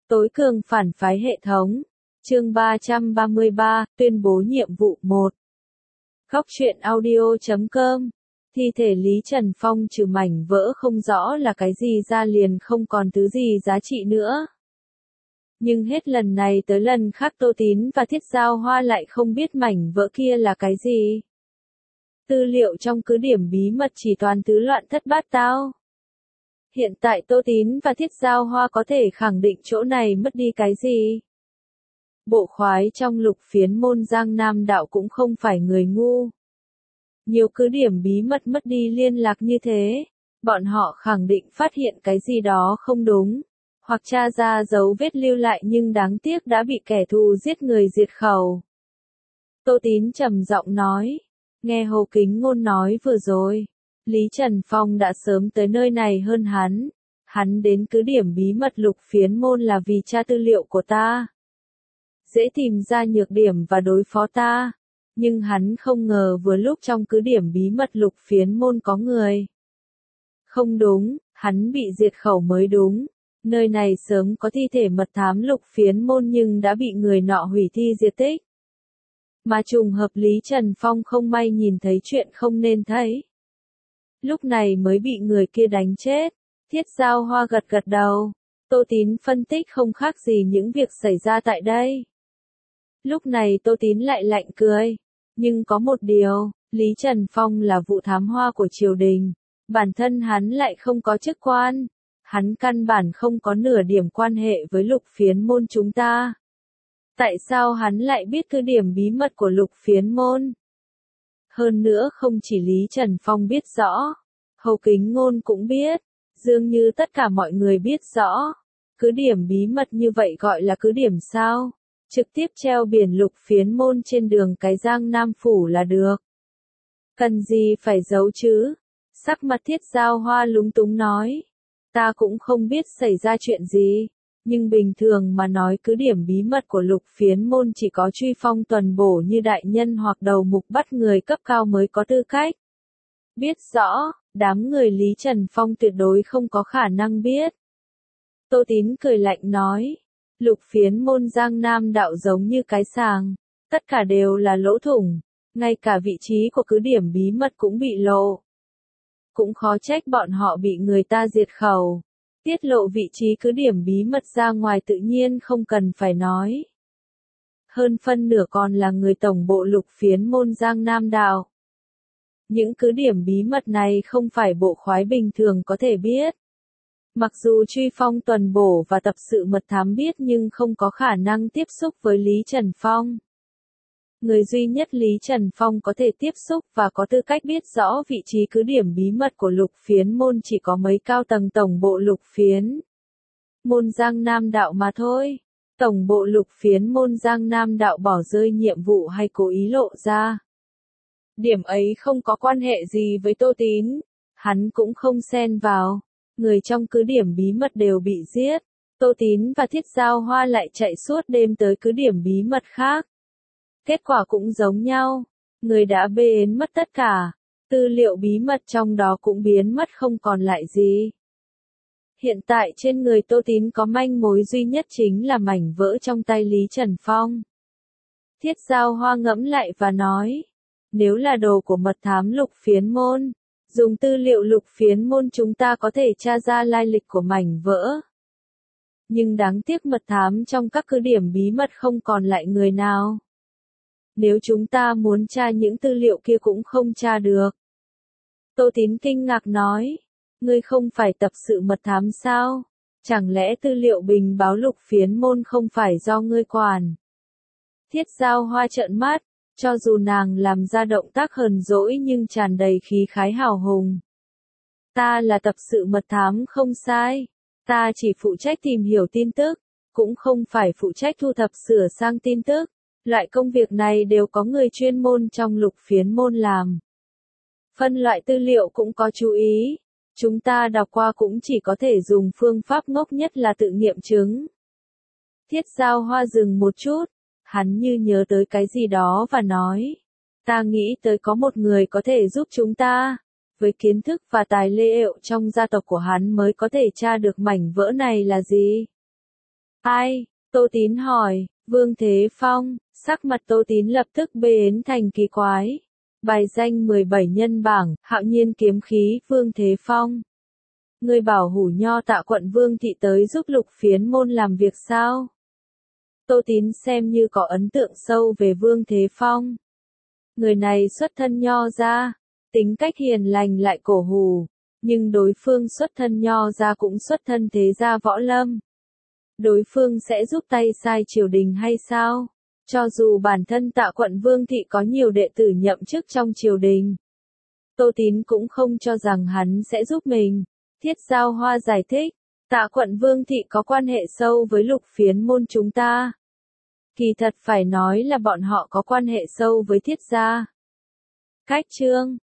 Tối cường phản phái hệ thống. Chương 333, tuyên bố nhiệm vụ 1. Góc truyện audio.com. Thi thể Lý Trần Phong trừ mảnh vỡ không rõ là cái gì ra liền không còn thứ gì giá trị nữa. Nhưng hết lần này tới lần khác Tô Tín và Thiết Giao Hoa lại không biết mảnh vỡ kia là cái gì. Tư liệu trong cứ điểm bí mật chỉ toàn thứ loạn thất bát tao. Hiện tại Tô Tín và Thiết Giao Hoa có thể khẳng định chỗ này mất đi cái gì. Bộ khoái trong Lục Phiến Môn Giang Nam Đạo cũng không phải người ngu. Nhiều cứ điểm bí mật mất đi liên lạc như thế, bọn họ khẳng định phát hiện cái gì đó không đúng, hoặc tra ra dấu vết lưu lại nhưng đáng tiếc đã bị kẻ thù giết người diệt khẩu. Tô Tín trầm giọng nói, nghe Hồ Kính Ngôn nói vừa rồi, Lý Trần Phong đã sớm tới nơi này hơn hắn. Hắn đến cứ điểm bí mật Lục Phiến Môn là vì tra tư liệu của ta. Dễ tìm ra nhược điểm và đối phó ta. Nhưng hắn không ngờ vừa lúc trong cứ điểm bí mật Lục Phiến Môn có người. Không đúng, hắn bị diệt khẩu mới đúng. Nơi này sớm có thi thể mật thám Lục Phiến Môn nhưng đã bị người nọ hủy thi diệt tích. Mà trùng hợp Lý Trần Phong không may nhìn thấy chuyện không nên thấy. Lúc này mới bị người kia đánh chết. Thiết Giao Hoa gật gật đầu. Tô Tín phân tích không khác gì những việc xảy ra tại đây. Lúc này Tô Tín lại lạnh cười. Nhưng có một điều, Lý Trần Phong là vụ thám hoa của triều đình. Bản thân hắn lại không có chức quan. Hắn căn bản không có nửa điểm quan hệ với Lục Phiến Môn chúng ta. Tại sao hắn lại biết cứ điểm bí mật của Lục Phiến Môn? Hơn nữa không chỉ Lý Trần Phong biết rõ, Hồ Kính Ngôn cũng biết, dường như tất cả mọi người biết rõ. Cứ điểm bí mật như vậy gọi là cứ điểm sao? Trực tiếp treo biển Lục Phiến Môn trên đường cái Giang Nam Phủ là được. Cần gì phải giấu chứ? Sắc mặt Thiết Giao Hoa lúng túng nói. Ta cũng không biết xảy ra chuyện gì. Nhưng bình thường mà nói cứ điểm bí mật của Lục Phiến Môn chỉ có truy phong tuần bổ như đại nhân hoặc đầu mục bắt người cấp cao mới có tư cách. Biết rõ, đám người Lý Trần Phong tuyệt đối không có khả năng biết. Tô Tín cười lạnh nói, Lục Phiến Môn Giang Nam Đạo giống như cái sàng, tất cả đều là lỗ thủng, ngay cả vị trí của cứ điểm bí mật cũng bị lộ. Cũng khó trách bọn họ bị người ta diệt khẩu. Tiết lộ vị trí cứ điểm bí mật ra ngoài tự nhiên không cần phải nói. Hơn phân nửa còn là người tổng bộ Lục Phiến Môn Giang Nam Đạo. Những cứ điểm bí mật này không phải bộ khoái bình thường có thể biết. Mặc dù truy phong tuần bổ và tập sự mật thám biết nhưng không có khả năng tiếp xúc với Lý Trần Phong. Người duy nhất Lý Trần Phong có thể tiếp xúc và có tư cách biết rõ vị trí cứ điểm bí mật của Lục Phiến Môn chỉ có mấy cao tầng tổng bộ Lục Phiến Môn Giang Nam Đạo mà thôi. Tổng bộ Lục Phiến Môn Giang Nam Đạo bỏ rơi nhiệm vụ hay cố ý lộ ra. Điểm ấy không có quan hệ gì với Tô Tín. Hắn cũng không xen vào. Người trong cứ điểm bí mật đều bị giết. Tô Tín và Thiết Giao Hoa lại chạy suốt đêm tới cứ điểm bí mật khác. Kết quả cũng giống nhau. Người đã biến mất tất cả. Tư liệu bí mật trong đó cũng biến mất không còn lại gì. Hiện tại trên người Tô Tín có manh mối duy nhất chính là mảnh vỡ trong tay Lý Trần Phong. Thiết Giao Hoa ngẫm lại và nói. Nếu là đồ của mật thám Lục Phiến Môn, dùng tư liệu Lục Phiến Môn chúng ta có thể tra ra lai lịch của mảnh vỡ. Nhưng đáng tiếc mật thám trong các cứ điểm bí mật không còn lại người nào. Nếu chúng ta muốn tra những tư liệu kia cũng không tra được. Tô Tín kinh ngạc nói, ngươi không phải tập sự mật thám sao? Chẳng lẽ tư liệu bình báo Lục Phiến Môn không phải do ngươi quản? Thiết Giao Hoa trợn mắt, cho dù nàng làm ra động tác hờn dỗi nhưng tràn đầy khí khái hào hùng. Ta là tập sự mật thám không sai. Ta chỉ phụ trách tìm hiểu tin tức, cũng không phải phụ trách thu thập sửa sang tin tức. Loại công việc này đều có người chuyên môn trong Lục Phiến Môn làm. Phân loại tư liệu cũng có chú ý. Chúng ta đọc qua cũng chỉ có thể dùng phương pháp ngốc nhất là tự nghiệm chứng. Thiết Giao Hoa dừng một chút. Hắn như nhớ tới cái gì đó và nói. Ta nghĩ tới có một người có thể giúp chúng ta. Với kiến thức và tài liệu trong gia tộc của hắn mới có thể tra được mảnh vỡ này là gì. Ai? Tô Tín hỏi, Vương Thế Phong, sắc mặt Tô Tín lập tức biến thành kỳ quái. Bài danh 17 nhân bảng, Hạo Nhiên kiếm khí, Vương Thế Phong. Người bảo Hủ Nho Tạ quận Vương thị tới giúp Lục Phiến môn làm việc sao? Tô Tín xem như có ấn tượng sâu về Vương Thế Phong. Người này xuất thân Nho gia, tính cách hiền lành lại cổ hủ, nhưng đối phương xuất thân Nho gia cũng xuất thân thế gia võ lâm. Đối phương sẽ giúp tay sai triều đình hay sao? Cho dù bản thân Tạ quận Vương thị có nhiều đệ tử nhậm chức trong triều đình, Tô Tín cũng không cho rằng hắn sẽ giúp mình. Thiết Giao Hoa giải thích, Tạ quận Vương thị có quan hệ sâu với Lục Phiến môn chúng ta. Kỳ thật phải nói là bọn họ có quan hệ sâu với Thiết gia. Cách chương